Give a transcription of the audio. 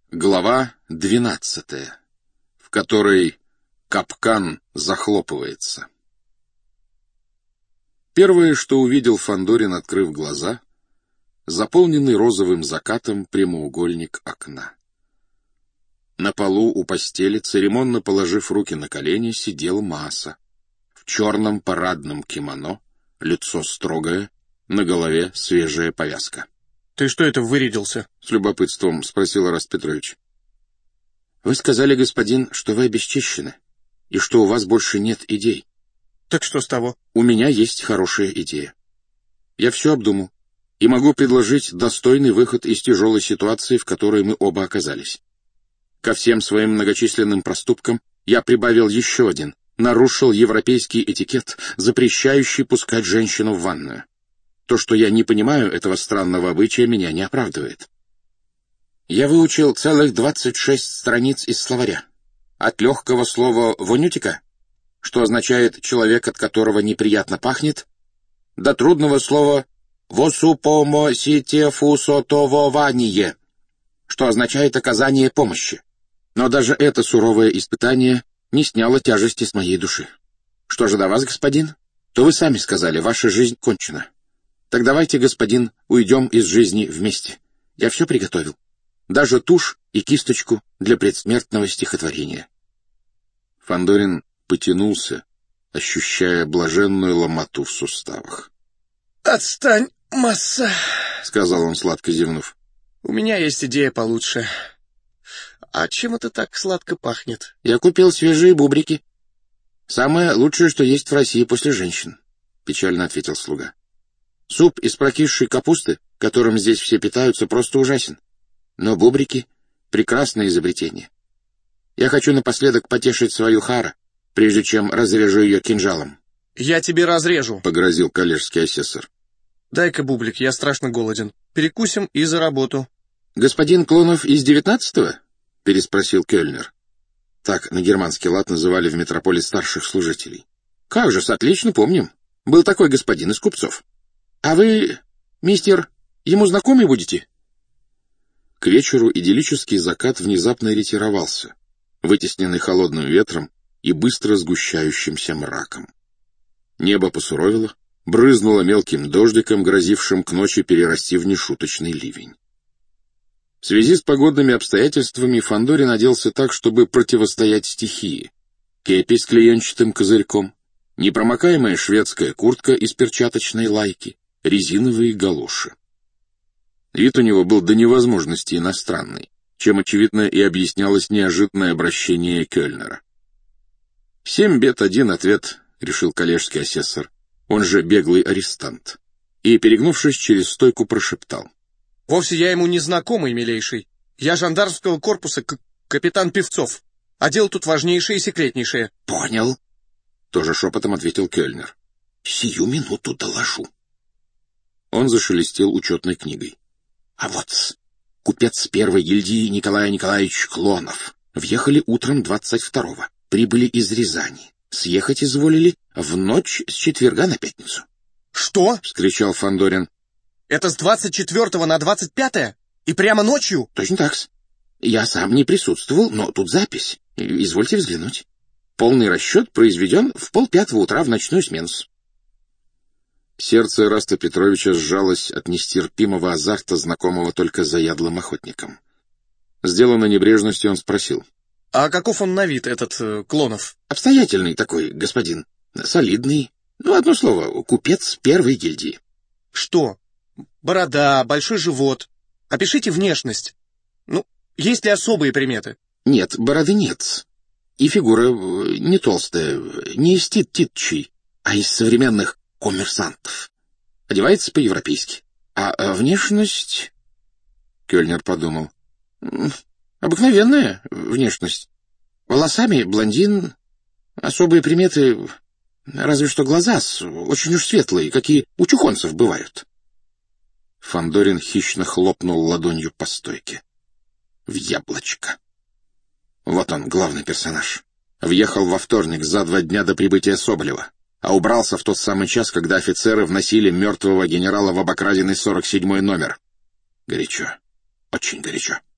Глава 12, в которой капкан захлопывается. Первое, что увидел Фандорин, открыв глаза, заполненный розовым закатом прямоугольник окна. На полу у постели, церемонно положив руки на колени, сидел Мааса в черном парадном кимоно, лицо строгое, на голове свежая повязка. «Ты что это вырядился?» — с любопытством спросил Ораст Петрович. «Вы сказали, господин, что вы обесчищены, и что у вас больше нет идей». «Так что с того?» «У меня есть хорошая идея. Я все обдумал и могу предложить достойный выход из тяжелой ситуации, в которой мы оба оказались. Ко всем своим многочисленным проступкам я прибавил еще один — нарушил европейский этикет, запрещающий пускать женщину в ванную. То, что я не понимаю этого странного обычая, меня не оправдывает. Я выучил целых 26 страниц из словаря. От легкого слова «вонютика», что означает «человек, от которого неприятно пахнет», до трудного слова «восупомоситефусотовование», что означает «оказание помощи». Но даже это суровое испытание не сняло тяжести с моей души. Что же до вас, господин? То вы сами сказали, ваша жизнь кончена. Так давайте, господин, уйдем из жизни вместе. Я все приготовил. Даже тушь и кисточку для предсмертного стихотворения». Фандорин потянулся, ощущая блаженную ломоту в суставах. «Отстань, Масса!» — сказал он, сладко зевнув. «У меня есть идея получше. А чем это так сладко пахнет?» «Я купил свежие бубрики. Самое лучшее, что есть в России после женщин», — печально ответил слуга. «Суп из прокисшей капусты, которым здесь все питаются, просто ужасен. Но бубрики — прекрасное изобретение. Я хочу напоследок потешить свою Хара, прежде чем разрежу ее кинжалом». «Я тебе разрежу», — погрозил коллежский асессор. «Дай-ка бублик, я страшно голоден. Перекусим и за работу». «Господин Клонов из 19-го?» — переспросил Кёльнер. Так на германский лад называли в метрополе старших служителей. «Как же, отлично помним. Был такой господин из купцов. А вы, мистер, ему знакомы будете?» К вечеру идиллический закат внезапно ретировался, вытесненный холодным ветром и быстро сгущающимся мраком. Небо посуровило, брызнуло мелким дождиком, грозившим к ночи перерасти в нешуточный ливень. В связи с погодными обстоятельствами Фандорин оделся так, чтобы противостоять стихии. Кепи с клеенчатым козырьком, непромокаемая шведская куртка из перчаточной лайки, резиновые галоши. Вид у него был до невозможности иностранный, чем, очевидно, и объяснялось неожиданное обращение Кёльнера. «7 бед, 1 ответ», — решил коллежский асессор, он же беглый арестант, и, перегнувшись через стойку, прошептал. «Вовсе я ему не знакомый, милейший. Я жандармского корпуса капитан Певцов. А дело тут важнейшее и секретнейшее». «Понял», — тоже шепотом ответил Кёльнер. «Сию минуту доложу». Он зашелестел учетной книгой. «А вот, купец первой гильдии Николай Николаевич Клонов. Въехали утром 22-го, прибыли из Рязани. Съехать изволили в ночь с четверга на пятницу». «Что?» — вскричал Фандорин. «Это с 24 на 25? И прямо ночью?» «Точно так-с. Я сам не присутствовал, но тут запись. Извольте взглянуть. Полный расчет произведен в 4:30 утра в ночную смену». Сердце Ораста Петровича сжалось от нестерпимого азарта, знакомого только заядлым охотникам. Сделанной небрежностью он спросил. «А каков он на вид, этот Клонов?» «Обстоятельный такой, господин. Солидный. Одно слово, купец первой гильдии». «Что? Борода, большой живот. Опишите внешность. Есть ли особые приметы?» «Нет, бороды нет. И фигура не толстая, не из Тит-Титчей, а из современных коммерсантов. Одевается по-европейски. А внешность...» Кёльнер подумал. «Обыкновенная внешность. Волосами блондин, особые приметы, разве что глаза очень уж светлые, какие у чухонцев бывают». Фандорин хищно хлопнул ладонью по стойке. В яблочко. Вот он, главный персонаж. Въехал во вторник, за 2 дня до прибытия Соболева, а убрался в тот самый час, когда офицеры вносили мертвого генерала в обокраденный 47-й номер. Горячо. Очень горячо.